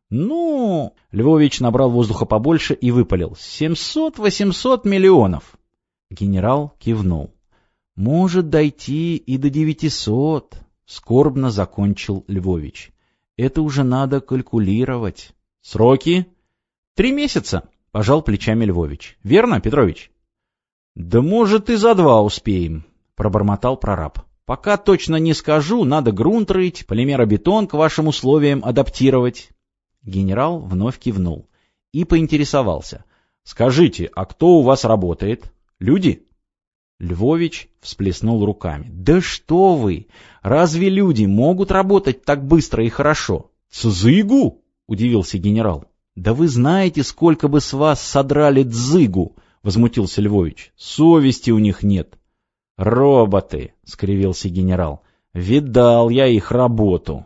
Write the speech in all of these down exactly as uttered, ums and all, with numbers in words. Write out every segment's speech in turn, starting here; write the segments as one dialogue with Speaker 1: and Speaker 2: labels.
Speaker 1: Ну, Львович набрал воздуха побольше и выпалил. семьсот-восемьсот миллионов. Генерал кивнул. Может дойти и до девятисот, скорбно закончил Львович. Это уже надо калькулировать. Сроки? Три месяца, пожал плечами Львович. Верно, Петрович? Да может и за два успеем, пробормотал прораб. Пока точно не скажу, надо грунт рыть, полимеробетон к вашим условиям адаптировать. Генерал вновь кивнул и поинтересовался. Скажите, а кто у вас работает? Люди? Львович всплеснул руками. Да что вы! Разве люди могут работать так быстро и хорошо? Цзыгу? Удивился генерал. Да вы знаете, сколько бы с вас содрали дзыгу, возмутился Львович. Совести у них нет. Роботы, скривился генерал. Видал я их работу.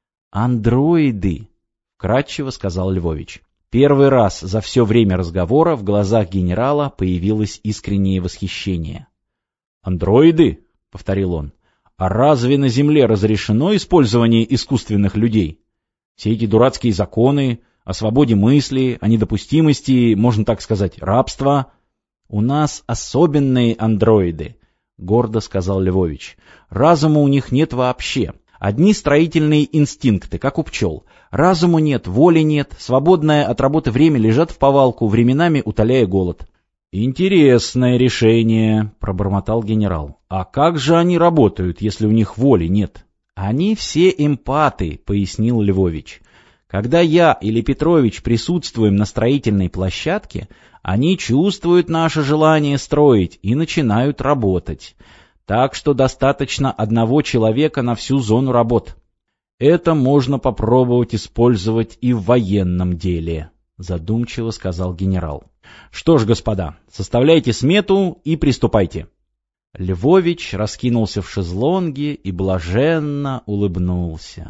Speaker 1: Андроиды, вкратчиво сказал Львович. Первый раз за все время разговора в глазах генерала появилось искреннее восхищение. «Андроиды?» — повторил он. «А разве на Земле разрешено использование искусственных людей? Все эти дурацкие законы о свободе мысли, о недопустимости, можно так сказать, рабства. У нас особенные андроиды», — гордо сказал Львович. «Разума у них нет вообще. Одни строительные инстинкты, как у пчел. Разуму нет, воли нет, свободное от работы время лежат в повалку, временами утоляя голод». «Интересное решение», — пробормотал генерал. «А как же они работают, если у них воли нет?» «Они все эмпаты», — пояснил Львович. «Когда я или Петрович присутствуем на строительной площадке, они чувствуют наше желание строить и начинают работать. Так что достаточно одного человека на всю зону работ. Это можно попробовать использовать и в военном деле», — задумчиво сказал генерал. «Что ж, господа, составляйте смету и приступайте». Львович раскинулся в шезлонге и блаженно улыбнулся.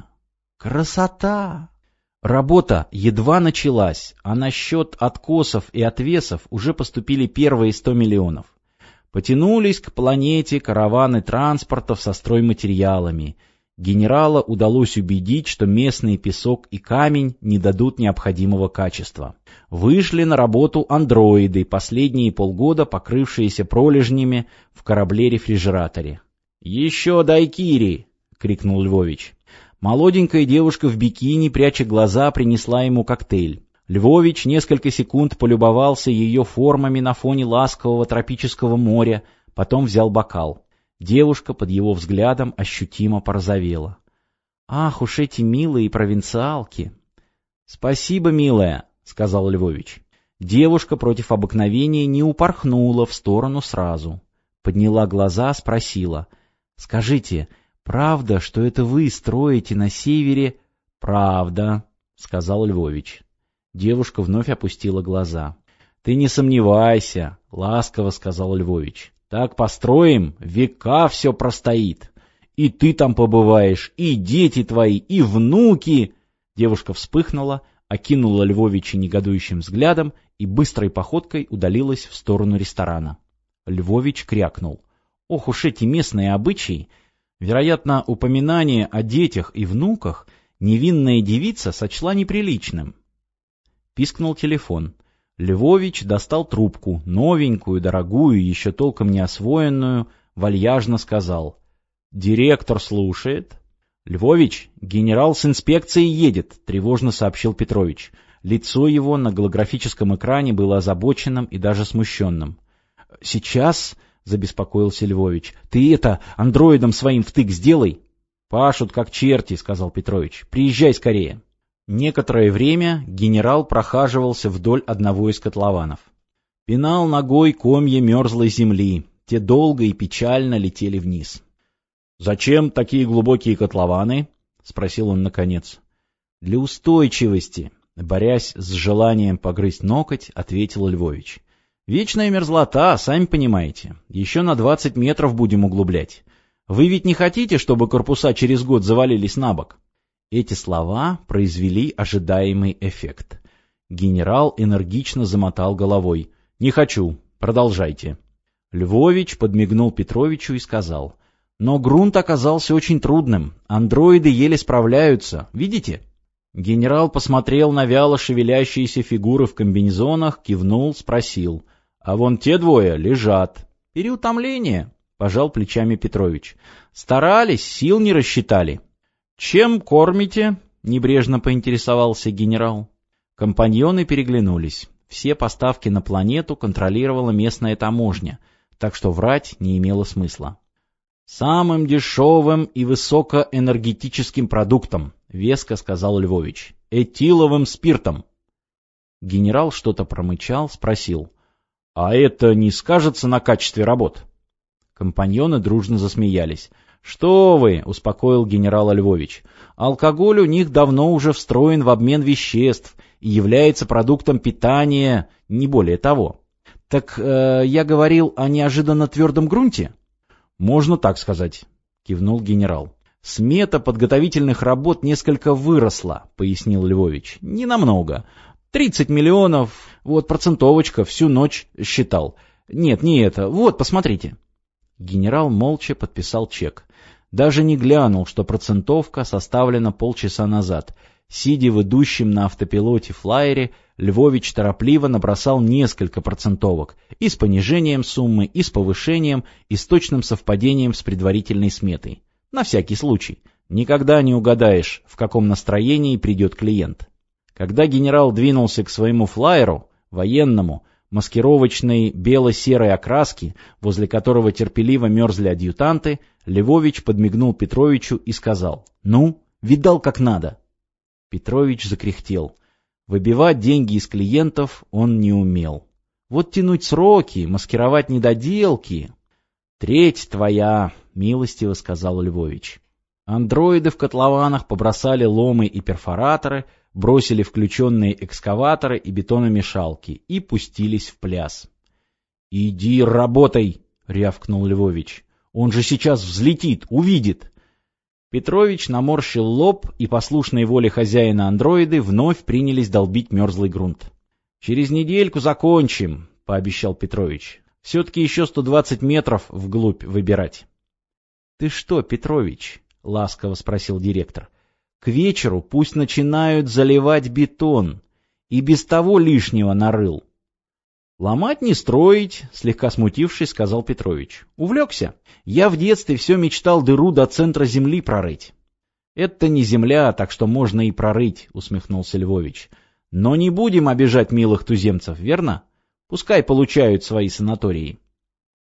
Speaker 1: «Красота!» Работа едва началась, а на счет откосов и отвесов уже поступили первые сто миллионов. Потянулись к планете караваны транспортов со стройматериалами. Генерала удалось убедить, что местный песок и камень не дадут необходимого качества. Вышли на работу андроиды, последние полгода покрывшиеся пролежнями в корабле-рефрижераторе. «Еще дайкири!» — крикнул Львович. Молоденькая девушка в бикини, пряча глаза, принесла ему коктейль. Львович несколько секунд полюбовался ее формами на фоне ласкового тропического моря, потом взял бокал. Девушка под его взглядом ощутимо порозовела. «Ах уж эти милые провинциалки!» «Спасибо, милая», — сказал Львович. Девушка против обыкновения не упорхнула в сторону сразу. Подняла глаза, спросила. «Скажите, правда, что это вы строите на севере?» «Правда», — сказал Львович. Девушка вновь опустила глаза. «Ты не сомневайся», — ласково сказал Львович. «Так построим, века все простоит. И ты там побываешь, и дети твои, и внуки». Девушка вспыхнула, окинула Львовича негодующим взглядом и быстрой походкой удалилась в сторону ресторана. Львович крякнул. «Ох уж эти местные обычаи!» Вероятно, упоминание о детях и внуках невинная девица сочла неприличным. Пискнул телефон. Львович достал трубку, новенькую, дорогую, еще толком не освоенную, вальяжно сказал. «Директор слушает». «Львович, генерал с инспекцией едет», — тревожно сообщил Петрович. Лицо его на голографическом экране было озабоченным и даже смущенным. «Сейчас», — забеспокоился Львович, — «ты это, андроидом своим втык сделай». «Пашут как черти», — сказал Петрович. «Приезжай скорее». Некоторое время генерал прохаживался вдоль одного из котлованов. Пинал ногой комья мерзлой земли, те долго и печально летели вниз. «Зачем такие глубокие котлованы?» — спросил он наконец. «Для устойчивости», — борясь с желанием погрызть ноготь, ответил Львович. «Вечная мерзлота, сами понимаете. Еще на двадцать метров будем углублять. Вы ведь не хотите, чтобы корпуса через год завалились на бок?» Эти слова произвели ожидаемый эффект. Генерал энергично замотал головой. «Не хочу. Продолжайте». Львович подмигнул Петровичу и сказал. «Но грунт оказался очень трудным. Андроиды еле справляются. Видите?» Генерал посмотрел на вяло шевелящиеся фигуры в комбинезонах, кивнул, спросил. А вон те двое лежат. Переутомление, пожал плечами Петрович. Старались, сил не рассчитали. Чем кормите? Небрежно поинтересовался генерал. Компаньоны переглянулись. Все поставки на планету контролировала местная таможня, так что врать не имело смысла. «Самым дешевым и высокоэнергетическим продуктом», — веско сказал Львович. «Этиловым спиртом». Генерал что-то промычал, спросил. «А это не скажется на качестве работ?» Компаньоны дружно засмеялись. «Что вы!» — успокоил генерал Львович. «Алкоголь у них давно уже встроен в обмен веществ и является продуктом питания, не более того». «Так э, я говорил о неожиданно твердом грунте?» «Можно так сказать», — кивнул генерал. «Смета подготовительных работ несколько выросла», — пояснил Львович. «Ненамного. Тридцать миллионов, вот процентовочка, всю ночь считал. Нет, не это, вот, посмотрите». Генерал молча подписал чек. Даже не глянул, что процентовка составлена полчаса назад. Сидя в идущем на автопилоте флайере, Львович торопливо набросал несколько процентовок, и с понижением суммы, и с повышением, и с точным совпадением с предварительной сметой. На всякий случай. Никогда не угадаешь, в каком настроении придет клиент. Когда генерал двинулся к своему флайеру, военному, маскировочной бело-серой окраски, возле которого терпеливо мерзли адъютанты, Львович подмигнул Петровичу и сказал: «Ну, видал как надо». Петрович закряхтел. Выбивать деньги из клиентов он не умел. Вот тянуть сроки, маскировать недоделки. «Треть твоя», — милостиво сказал Львович. Андроиды в котлованах побросали ломы и перфораторы, бросили включенные экскаваторы и бетономешалки и пустились в пляс. «Иди работай», — рявкнул Львович. «Он же сейчас взлетит, увидит». Петрович наморщил лоб, и послушной воле хозяина андроиды вновь принялись долбить мерзлый грунт. «Через недельку закончим», — пообещал Петрович. «Все-таки еще сто двадцать метров вглубь выбирать». «Ты что, Петрович?» — ласково спросил директор. «К вечеру пусть начинают заливать бетон. И без того лишнего нарыл». «Ломать не строить», — слегка смутившись, сказал Петрович. «Увлекся. Я в детстве все мечтал дыру до центра земли прорыть». «Это не земля, так что можно и прорыть», — усмехнулся Львович. «Но не будем обижать милых туземцев, верно? Пускай получают свои санатории».